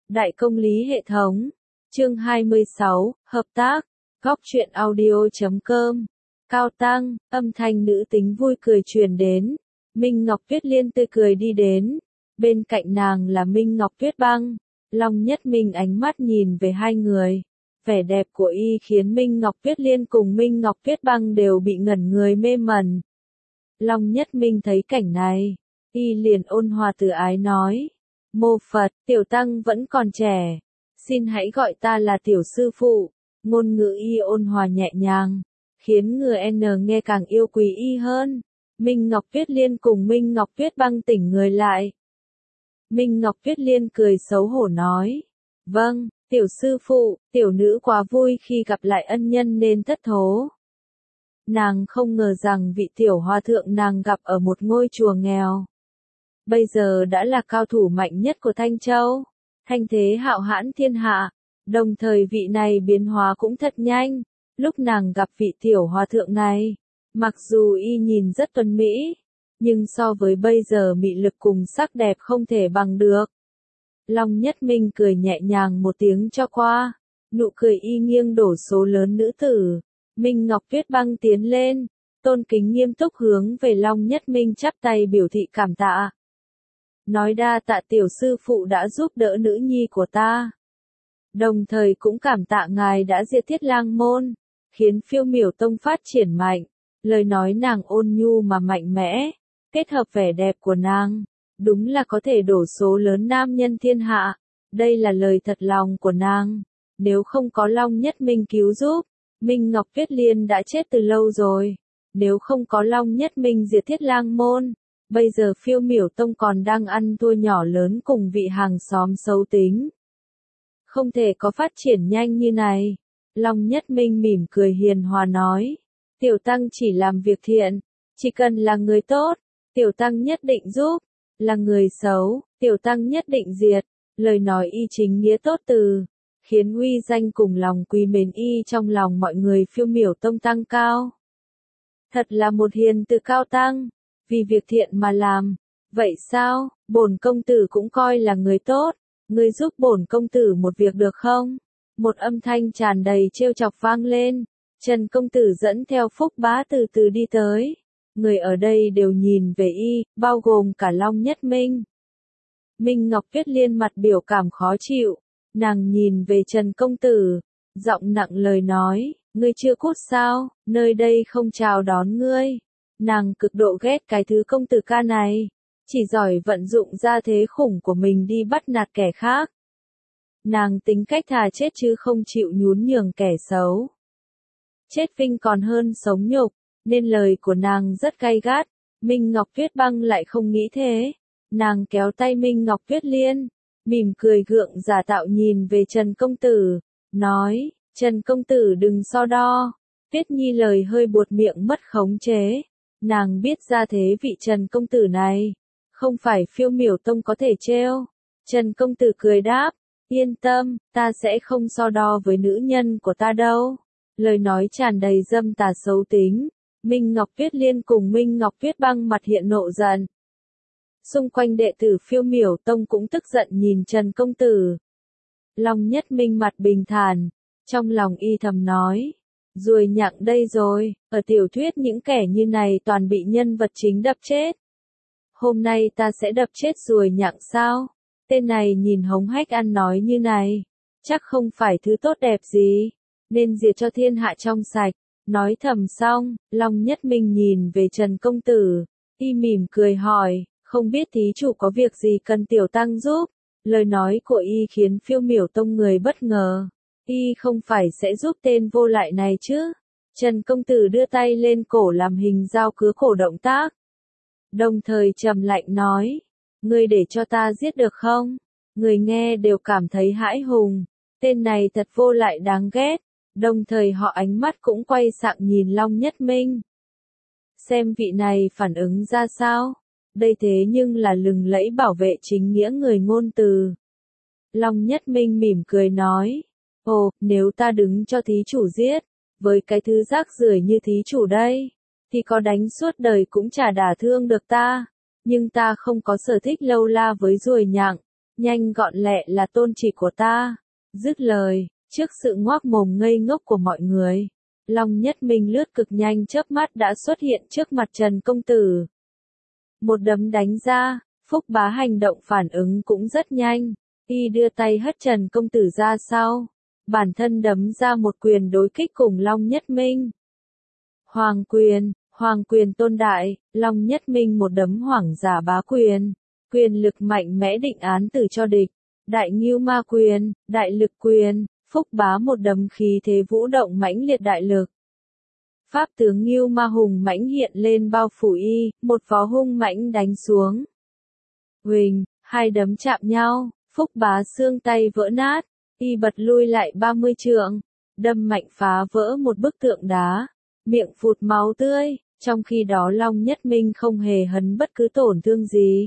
Đại công lý hệ thống. Chương 26, hợp tác. Góc truyện audio.com. Cao Tăng, âm thanh nữ tính vui cười truyền đến. Minh Ngọc Tuyết Liên tươi cười đi đến. Bên cạnh nàng là Minh Ngọc Tuyết Băng. Long Nhất Minh ánh mắt nhìn về hai người. Vẻ đẹp của y khiến Minh Ngọc Tuyết Liên cùng Minh Ngọc Tuyết Băng đều bị ngẩn người mê mẩn. Long Nhất Minh thấy cảnh này, y liền ôn hòa từ ái nói. Mô Phật, tiểu tăng vẫn còn trẻ. Xin hãy gọi ta là tiểu sư phụ. Ngôn ngữ y ôn hòa nhẹ nhàng, khiến người N nghe càng yêu quý y hơn. Minh Ngọc Tuyết Liên cùng Minh Ngọc Tuyết Băng tỉnh người lại. Minh Ngọc Tuyết Liên cười xấu hổ nói. Vâng, tiểu sư phụ, tiểu nữ quá vui khi gặp lại ân nhân nên thất thố. Nàng không ngờ rằng vị tiểu hòa thượng nàng gặp ở một ngôi chùa nghèo. Bây giờ đã là cao thủ mạnh nhất của Thanh Châu. Thanh thế hạo hãn thiên hạ. Đồng thời vị này biến hóa cũng thật nhanh. Lúc nàng gặp vị tiểu hòa thượng này, mặc dù y nhìn rất tuấn mỹ, nhưng so với bây giờ mị lực cùng sắc đẹp không thể bằng được. Long Nhất Minh cười nhẹ nhàng một tiếng cho qua. Nụ cười y nghiêng đổ số lớn nữ tử. Minh Ngọc Tuyết Băng tiến lên, tôn kính nghiêm túc hướng về Long Nhất Minh chắp tay biểu thị cảm tạ. Nói đa tạ tiểu sư phụ đã giúp đỡ nữ nhi của ta. Đồng thời cũng cảm tạ ngài đã diệt Thiết Lang môn, khiến Phiêu Miểu Tông phát triển mạnh. Lời nói nàng ôn nhu mà mạnh mẽ, kết hợp vẻ đẹp của nàng, đúng là có thể đổ số lớn nam nhân thiên hạ. Đây là lời thật lòng của nàng. Nếu không có Long Nhất Minh cứu giúp, Minh Ngọc Tuyết Liên đã chết từ lâu rồi. Nếu không có Long Nhất Minh diệt Thiết Lang môn, bây giờ Phiêu Miểu Tông còn đang ăn thua nhỏ lớn cùng vị hàng xóm xấu tính. Không thể có phát triển nhanh như này. Long Nhất Minh mỉm cười hiền hòa nói. Tiểu tăng chỉ làm việc thiện. Chỉ cần là người tốt, tiểu tăng nhất định giúp. Là người xấu, tiểu tăng nhất định diệt. Lời nói y chính nghĩa tốt từ, khiến uy danh cùng lòng quý mến y trong lòng mọi người Phiêu Miểu Tông tăng cao. Thật là một hiền từ cao tăng. Vì việc thiện mà làm. Vậy sao, bổn công tử cũng coi là người tốt. Ngươi giúp bổn công tử một việc được không? Một âm thanh tràn đầy trêu chọc vang lên. Trần công tử dẫn theo Phúc Bá từ từ đi tới. Người ở đây đều nhìn về y, bao gồm cả Long Nhất Minh. Minh Ngọc Tuyết Liên mặt biểu cảm khó chịu. Nàng nhìn về Trần công tử, giọng nặng lời nói, ngươi chưa cút sao, nơi đây không chào đón ngươi. Nàng cực độ ghét cái thứ công tử ca này, chỉ giỏi vận dụng ra thế khủng của mình đi bắt nạt kẻ khác. Nàng tính cách thà chết chứ không chịu nhún nhường kẻ xấu. Chết vinh còn hơn sống nhục, nên lời của nàng rất gay gắt. Minh Ngọc Tuyết Băng lại không nghĩ thế. Nàng kéo tay Minh Ngọc Tuyết Liên, mỉm cười gượng giả tạo nhìn về Trần công tử, nói, Trần công tử đừng so đo. Tuyết Nhi lời hơi buột miệng mất khống chế. Nàng biết ra thế vị Trần công tử này, không phải Phiêu Miểu Tông có thể trêu. Trần công tử cười đáp, yên tâm, ta sẽ không so đo với nữ nhân của ta đâu. Lời nói tràn đầy dâm tà xấu tính. Minh Ngọc Tuyết Liên cùng Minh Ngọc Tuyết Băng mặt hiện nộ giận. Xung quanh đệ tử Phiêu Miểu Tông cũng tức giận nhìn Trần công tử. Long Nhất Minh mặt bình thản, trong lòng y thầm nói. Ruồi nhặng đây rồi, ở tiểu thuyết những kẻ như này toàn bị nhân vật chính đập chết. Hôm nay ta sẽ đập chết ruồi nhặng sao? Tên này nhìn hống hách ăn nói như này, chắc không phải thứ tốt đẹp gì, nên diệt cho thiên hạ trong sạch. Nói thầm xong, Long Nhất Minh nhìn về Trần công tử, y mỉm cười hỏi, không biết thí chủ có việc gì cần tiểu tăng giúp? Lời nói của y khiến Phiêu Miểu Tông người bất ngờ. Y không phải sẽ giúp tên vô lại này chứ? Trần công tử đưa tay lên cổ làm hình dao cứa cổ động tác. Đồng thời trầm lạnh nói, ngươi để cho ta giết được không? Người nghe đều cảm thấy hãi hùng. Tên này thật vô lại đáng ghét. Đồng thời họ ánh mắt cũng quay sang nhìn Long Nhất Minh. Xem vị này phản ứng ra sao? Đây thế nhưng là lừng lẫy bảo vệ chính nghĩa người ngôn từ. Long Nhất Minh mỉm cười nói. Ồ, nếu ta đứng cho thí chủ giết, với cái thứ rác rưởi như thí chủ đây, thì có đánh suốt đời cũng chả đả thương được ta. Nhưng ta không có sở thích lâu la với ruồi nhặng. nhanh gọn lẹ là tôn chỉ của ta. Dứt lời, trước sự ngoác mồm ngây ngốc của mọi người, Long Nhất Minh lướt cực nhanh chớp mắt đã xuất hiện trước mặt Trần công tử. Một đấm đánh ra, Phúc Bá hành động phản ứng cũng rất nhanh, y đưa tay hất Trần công tử ra sau, bản thân đấm ra một quyền đối kích cùng Long Nhất Minh. Hoàng quyền tôn đại, Long Nhất Minh một đấm hoàng giả bá quyền, quyền lực mạnh mẽ định án tử cho địch. Đại Ngưu Ma quyền, đại lực quyền, Phúc Bá một đấm khí thế vũ động mãnh liệt đại lực. Pháp tướng Ngưu Ma hùng mãnh hiện lên bao phủ y, một vó hung mãnh đánh xuống. Huỳnh, hai đấm chạm nhau, Phúc Bá xương tay vỡ nát, y bật lui lại 30 trượng, đâm mạnh phá vỡ một bức tượng đá, miệng phụt máu tươi, trong khi đó Long Nhất Minh không hề hấn bất cứ tổn thương gì.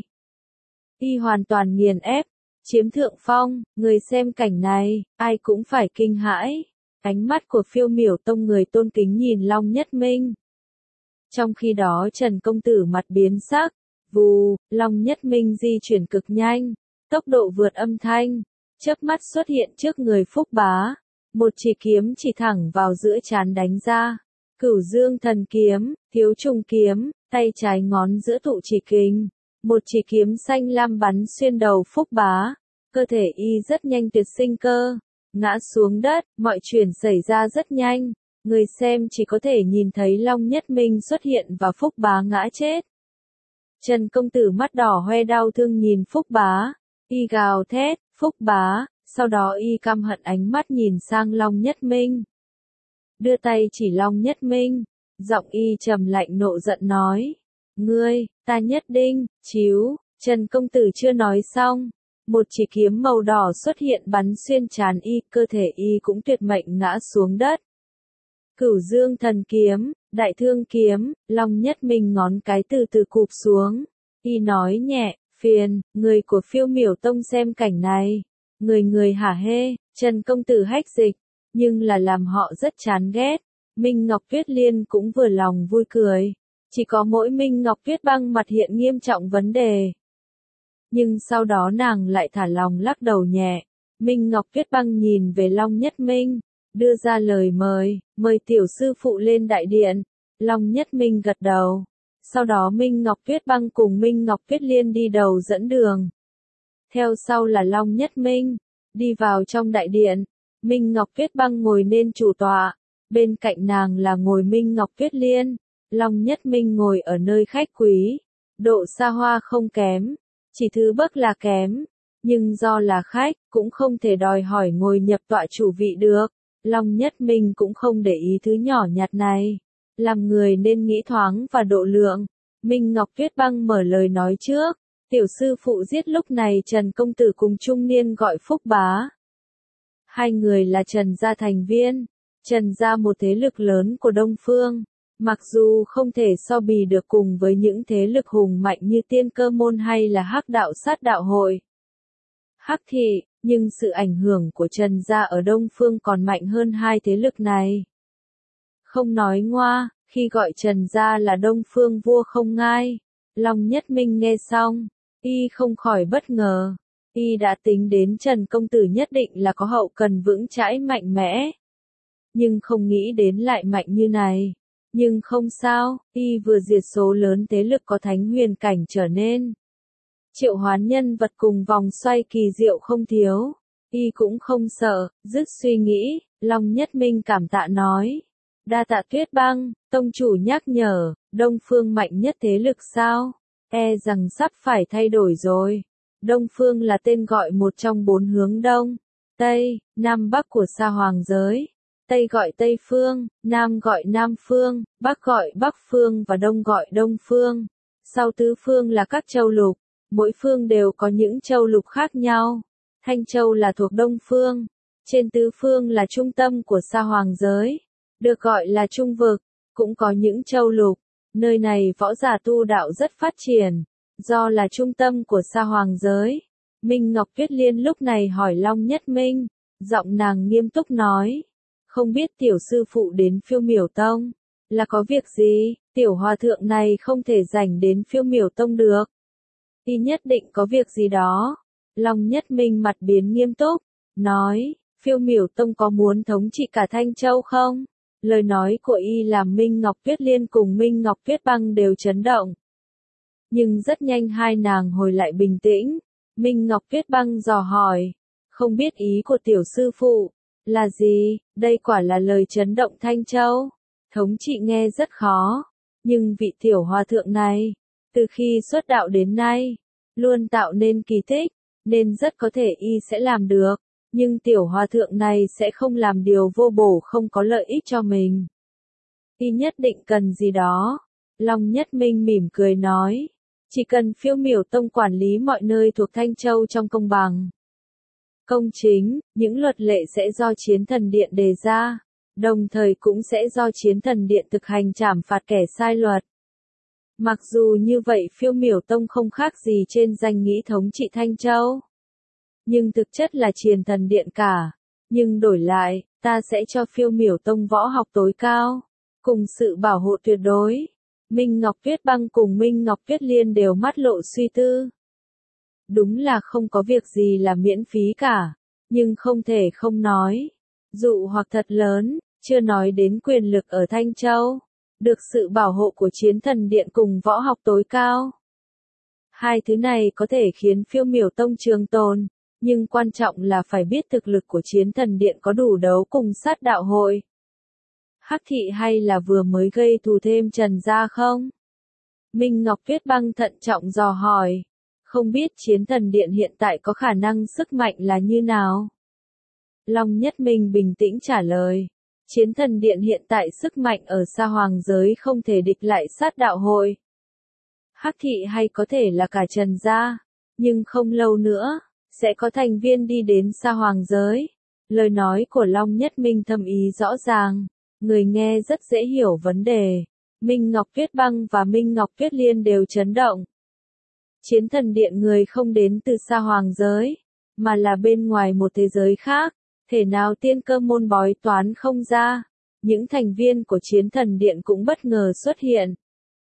Y hoàn toàn nghiền ép, chiếm thượng phong, người xem cảnh này, ai cũng phải kinh hãi. Ánh mắt của Phiêu Miểu Tông người tôn kính nhìn Long Nhất Minh. Trong khi đó Trần công tử mặt biến sắc, vù, Long Nhất Minh di chuyển cực nhanh, tốc độ vượt âm thanh, chớp mắt xuất hiện trước người Phúc Bá, một chỉ kiếm chỉ thẳng vào giữa trán đánh ra. Cửu Dương Thần Kiếm, Thiếu Trùng Kiếm, tay trái ngón giữa tụ chỉ kình, một chỉ kiếm xanh lam bắn xuyên đầu Phúc Bá, cơ thể y rất nhanh tuyệt sinh cơ, ngã xuống đất, mọi chuyện xảy ra rất nhanh, người xem chỉ có thể nhìn thấy Long Nhất Minh xuất hiện và Phúc Bá ngã chết. Trần công tử mắt đỏ hoe đau thương nhìn Phúc Bá, y gào thét, Phúc Bá, sau đó y căm hận ánh mắt nhìn sang Long Nhất Minh. Đưa tay chỉ Long Nhất Minh, giọng y trầm lạnh nộ giận nói, ngươi, ta nhất định, chiếu, Trần công tử chưa nói xong, một chỉ kiếm màu đỏ xuất hiện bắn xuyên trán y, cơ thể y cũng tuyệt mệnh ngã xuống đất. Cửu Dương Thần Kiếm, Đại Thương Kiếm, Long Nhất Minh ngón cái từ từ cụp xuống, y nói nhẹ, phiền, người của Phiêu Miểu Tông xem cảnh này, người hả hê, Trần công tử hách dịch, nhưng là làm họ rất chán ghét. Minh Ngọc Tuyết Liên cũng vừa lòng vui cười, chỉ có mỗi Minh Ngọc Tuyết Băng mặt hiện nghiêm trọng vấn đề. Nhưng sau đó nàng lại thả lòng lắc đầu nhẹ. Minh Ngọc Tuyết Băng nhìn về Long Nhất Minh, đưa ra lời mời tiểu sư phụ lên đại điện. Long Nhất Minh gật đầu. Sau đó Minh Ngọc Tuyết Băng cùng Minh Ngọc Tuyết Liên đi đầu dẫn đường. Theo sau là Long Nhất Minh, đi vào trong đại điện. Minh Ngọc Tuyết Băng ngồi nên chủ tọa, bên cạnh nàng là ngồi Minh Ngọc Tuyết Liên. Long Nhất Minh ngồi ở nơi khách quý, độ xa hoa không kém. Chỉ thứ bậc là kém, nhưng do là khách, cũng không thể đòi hỏi ngồi nhập tọa chủ vị được. Long Nhất Minh cũng không để ý thứ nhỏ nhặt này. Làm người nên nghĩ thoáng và độ lượng. Minh Ngọc Tuyết Băng mở lời nói trước. Tiểu sư phụ giết lúc này Trần công tử cùng trung niên gọi Phúc Bá. Hai người là Trần gia thành viên. Trần gia một thế lực lớn của Đông Phương. Mặc dù không thể so bì được cùng với những thế lực hùng mạnh như Tiên Cơ Môn hay là Hắc Đạo Sát Đạo Hội, Hắc Thị, nhưng sự ảnh hưởng của Trần gia ở Đông Phương còn mạnh hơn hai thế lực này. Không nói ngoa, khi gọi Trần gia là Đông Phương vua không ngai, Long Nhất Minh nghe xong, y không khỏi bất ngờ. Y đã tính đến Trần công tử nhất định là có hậu cần vững chãi mạnh mẽ, nhưng không nghĩ đến lại mạnh như này. Nhưng không sao, y vừa diệt số lớn thế lực có thánh huyền cảnh trở nên. Triệu hoán nhân vật cùng vòng xoay kỳ diệu không thiếu. Y cũng không sợ, dứt suy nghĩ, Long Nhất Minh cảm tạ nói. Đa tạ Tuyết Băng, tông chủ nhắc nhở, Đông Phương mạnh nhất thế lực sao? E rằng sắp phải thay đổi rồi. Đông Phương là tên gọi một trong 4 hướng Đông, Tây, Nam Bắc của Sa Hoàng giới. Tây gọi Tây Phương, Nam gọi Nam Phương, Bắc gọi Bắc Phương và Đông gọi Đông Phương. Sau tứ phương là các châu lục, mỗi phương đều có những châu lục khác nhau. Thanh Châu là thuộc Đông Phương, trên tứ phương là trung tâm của Sa Hoàng giới, được gọi là Trung Vực, cũng có những châu lục. Nơi này võ giả tu đạo rất phát triển, do là trung tâm của Sa Hoàng giới. Minh Ngọc Tuyết Liên lúc này hỏi Long Nhất Minh, giọng nàng nghiêm túc nói. Không biết tiểu sư phụ đến Phiêu Miểu Tông, là có việc gì, tiểu hòa thượng này không thể rảnh đến Phiêu Miểu Tông được. Y nhất định có việc gì đó. Long Nhất Minh mặt biến nghiêm túc, nói, Phiêu Miểu Tông có muốn thống trị cả Thanh Châu không? Lời nói của y làm Minh Ngọc Tuyết Liên cùng Minh Ngọc Tuyết Băng đều chấn động. Nhưng rất nhanh hai nàng hồi lại bình tĩnh. Minh Ngọc Tuyết Băng dò hỏi, không biết ý của tiểu sư phụ là gì? Đây quả là lời chấn động Thanh Châu. Thống trị nghe rất khó, nhưng vị tiểu hòa thượng này, từ khi xuất đạo đến nay, luôn tạo nên kỳ tích, nên rất có thể y sẽ làm được. Nhưng tiểu hòa thượng này sẽ không làm điều vô bổ không có lợi ích cho mình. Y nhất định cần gì đó. Long Nhất Minh mỉm cười nói, chỉ cần Phiêu Miểu Tông quản lý mọi nơi thuộc Thanh Châu trong công bằng, công chính, những luật lệ sẽ do Chiến Thần Điện đề ra, đồng thời cũng sẽ do Chiến Thần Điện thực hành trảm phạt kẻ sai luật. Mặc dù như vậy Phiêu Miểu Tông không khác gì trên danh nghĩa thống trị Thanh Châu, nhưng thực chất là Chiến Thần Điện cả. Nhưng đổi lại, ta sẽ cho Phiêu Miểu Tông võ học tối cao, cùng sự bảo hộ tuyệt đối. Minh Ngọc Tuyết Băng cùng Minh Ngọc Tuyết Liên đều mắt lộ suy tư. Đúng là không có việc gì là miễn phí cả, nhưng không thể không nói. Dụ hoặc thật lớn, chưa nói đến quyền lực ở Thanh Châu, được sự bảo hộ của Chiến Thần Điện cùng võ học tối cao. Hai thứ này có thể khiến Phiêu Miểu Tông trường tồn, nhưng quan trọng là phải biết thực lực của Chiến Thần Điện có đủ đấu cùng sát đạo hội. Hắc thị hay là vừa mới gây thù thêm Trần gia không? Minh Ngọc Tuyết Băng thận trọng dò hỏi. Không biết Chiến Thần Điện hiện tại có khả năng sức mạnh là như nào? Long Nhất Minh bình tĩnh trả lời. Chiến Thần Điện hiện tại sức mạnh ở Sa Hoàng giới không thể địch lại sát đạo hội. Hắc thị hay có thể là cả Trần gia, nhưng không lâu nữa, sẽ có thành viên đi đến Sa Hoàng giới. Lời nói của Long Nhất Minh thâm ý rõ ràng. Người nghe rất dễ hiểu vấn đề. Minh Ngọc Tuyết Băng và Minh Ngọc Tuyết Liên đều chấn động. Chiến Thần Điện người không đến từ Sa Hoàng giới, mà là bên ngoài một thế giới khác, thể nào tiên cơ môn bói toán không ra. Những thành viên của Chiến Thần Điện cũng bất ngờ xuất hiện.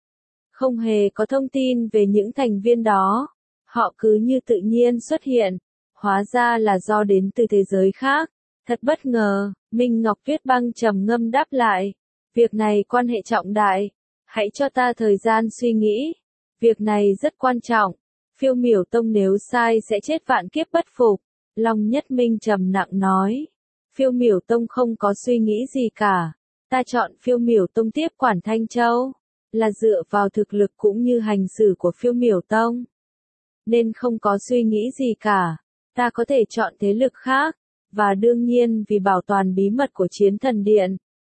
Không hề có thông tin về những thành viên đó, họ cứ như tự nhiên xuất hiện, hóa ra là do đến từ thế giới khác. Thật bất ngờ, Minh Ngọc Tuyết Băng trầm ngâm đáp lại. Việc này quan hệ trọng đại. Hãy cho ta thời gian suy nghĩ. Việc này rất quan trọng. Phiêu Miểu Tông nếu sai sẽ chết vạn kiếp bất phục. Long Nhất Minh trầm nặng nói. Phiêu Miểu Tông không có suy nghĩ gì cả. Ta chọn Phiêu Miểu Tông tiếp quản Thanh Châu, là dựa vào thực lực cũng như hành xử của Phiêu Miểu Tông. Nên không có suy nghĩ gì cả. Ta có thể chọn thế lực khác. Và đương nhiên vì bảo toàn bí mật của Chiến Thần Điện,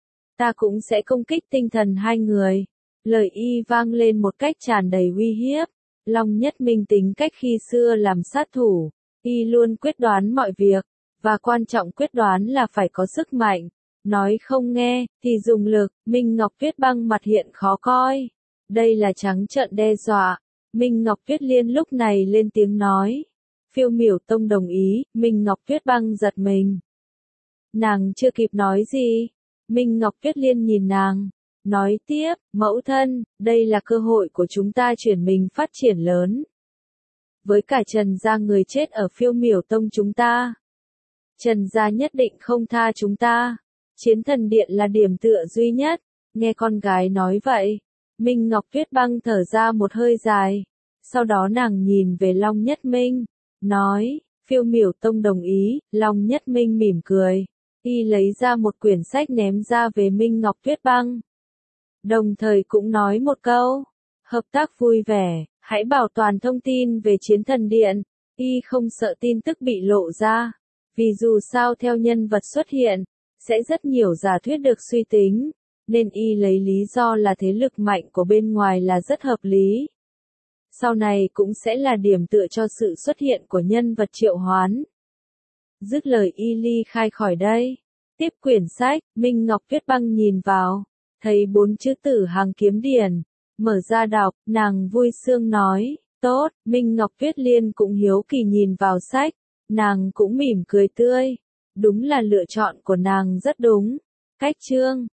ta cũng sẽ công kích tinh thần hai người. Lời y vang lên một cách tràn đầy uy hiếp. Long Nhất Minh tính cách khi xưa làm sát thủ, y luôn quyết đoán mọi việc, và quan trọng quyết đoán là phải có sức mạnh. Nói không nghe, thì dùng lực. Minh Ngọc Tuyết Băng mặt hiện khó coi. Đây là trắng trợn đe dọa. Minh Ngọc Tuyết Liên lúc này lên tiếng nói. Phiêu Miểu Tông đồng ý. Minh Ngọc Tuyết Băng giật mình. Nàng chưa kịp nói gì. Minh Ngọc Tuyết Liên nhìn nàng, nói tiếp, mẫu thân, đây là cơ hội của chúng ta chuyển mình phát triển lớn. Với cả Trần gia người chết ở Phiêu Miểu Tông chúng ta, Trần gia nhất định không tha chúng ta. Chiến Thần Điện là điểm tựa duy nhất. Nghe con gái nói vậy, Minh Ngọc Tuyết Băng thở ra một hơi dài. Sau đó nàng nhìn về Long Nhất Minh, nói, Phiêu Miểu Tông đồng ý. Long Nhất Minh mỉm cười. Y lấy ra một quyển sách ném ra về Minh Ngọc Tuyết Băng. Đồng thời cũng nói một câu, hợp tác vui vẻ, hãy bảo toàn thông tin về Chiến Thần Điện. Y không sợ tin tức bị lộ ra, vì dù sao theo nhân vật xuất hiện, sẽ rất nhiều giả thuyết được suy tính, nên y lấy lý do là thế lực mạnh của bên ngoài là rất hợp lý. Sau này cũng sẽ là điểm tựa cho sự xuất hiện của nhân vật triệu hoán. Dứt lời y ly khai khỏi đây. Tiếp quyển sách, Minh Ngọc Tuyết Băng nhìn vào, thấy 4 chữ Tử Hằng Kiếm Điển. Mở ra đọc, nàng vui sướng nói, tốt. Minh Ngọc Tuyết Liên cũng hiếu kỳ nhìn vào sách, nàng cũng mỉm cười tươi. Đúng là lựa chọn của nàng rất đúng. Cách chương